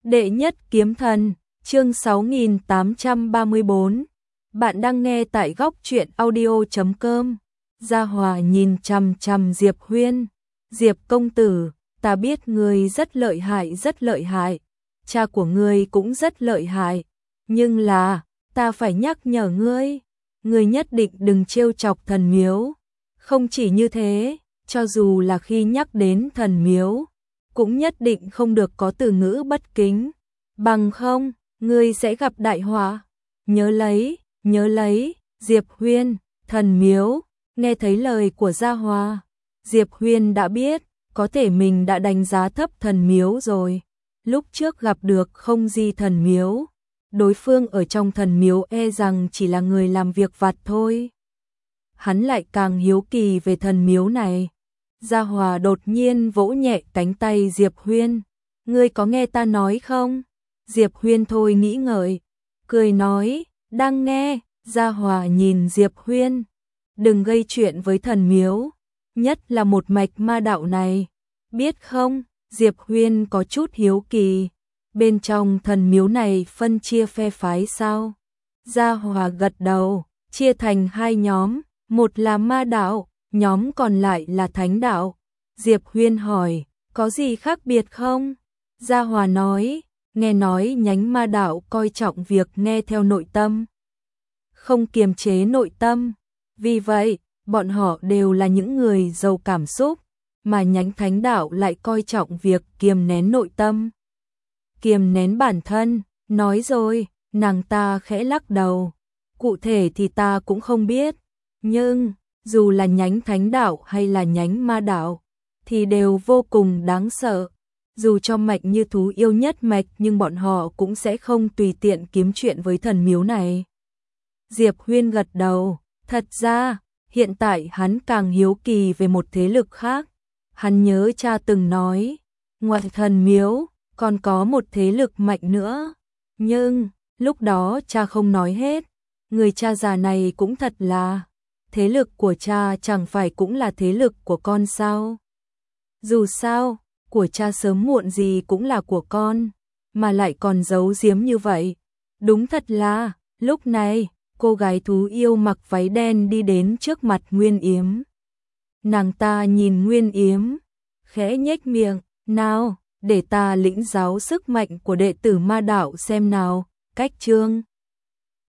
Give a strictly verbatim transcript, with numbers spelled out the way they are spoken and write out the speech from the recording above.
Đệ nhất kiếm thần, chương sáu nghìn tám trăm ba mươi bốn. Bạn đang nghe tại góc truyện audio chấm com. Gia Hòa nhìn chằm chằm Diệp Huyên. Diệp công tử, ta biết ngươi rất lợi hại rất lợi hại. Cha của ngươi cũng rất lợi hại. Nhưng là, ta phải nhắc nhở ngươi. Ngươi nhất định đừng trêu chọc thần miếu. Không chỉ như thế, cho dù là khi nhắc đến thần miếu, cũng nhất định không được có từ ngữ bất kính. Bằng không, ngươi sẽ gặp đại họa. Nhớ lấy, nhớ lấy, Diệp Huyên, thần miếu. Nghe thấy lời của Gia Hòa, Diệp Huyên đã biết, có thể mình đã đánh giá thấp thần miếu rồi. Lúc trước gặp được không di thần miếu, đối phương ở trong thần miếu e rằng chỉ là người làm việc vặt thôi. Hắn lại càng hiếu kỳ về thần miếu này. Gia Hòa đột nhiên vỗ nhẹ cánh tay Diệp Huyên. Ngươi có nghe ta nói không? Diệp Huyên thôi nghĩ ngợi, cười nói, đang nghe. Gia Hòa nhìn Diệp Huyên. Đừng gây chuyện với thần miếu, nhất là một mạch ma đạo này. Biết không, Diệp Huyên có chút hiếu kỳ. Bên trong thần miếu này phân chia phe phái sao? Gia Hòa gật đầu, chia thành hai nhóm, một là ma đạo, nhóm còn lại là thánh đạo. Diệp Huyên hỏi, có gì khác biệt không? Gia Hòa nói, nghe nói nhánh ma đạo coi trọng việc nghe theo nội tâm, không kiềm chế nội tâm. Vì vậy, bọn họ đều là những người giàu cảm xúc, mà nhánh thánh đạo lại coi trọng việc kiềm nén nội tâm, kiềm nén bản thân. Nói rồi, nàng ta khẽ lắc đầu. Cụ thể thì ta cũng không biết, nhưng dù là nhánh thánh đạo hay là nhánh ma đạo, thì đều vô cùng đáng sợ. Dù cho mạch như thú yêu nhất mạch nhưng bọn họ cũng sẽ không tùy tiện kiếm chuyện với thần miếu này. Diệp Huyên gật đầu, thật ra, hiện tại hắn càng hiếu kỳ về một thế lực khác. Hắn nhớ cha từng nói, ngoài thần miếu, còn có một thế lực mạnh nữa. Nhưng, lúc đó cha không nói hết. Người cha già này cũng thật là, thế lực của cha chẳng phải cũng là thế lực của con sao? Dù sao, của cha sớm muộn gì cũng là của con, mà lại còn giấu giếm như vậy. Đúng thật là, lúc này, cô gái thú yêu mặc váy đen đi đến trước mặt Nguyên Yếm. Nàng ta nhìn Nguyên Yếm, khẽ nhếch miệng, nào, để ta lĩnh giáo sức mạnh của đệ tử ma đạo xem nào. Cách chương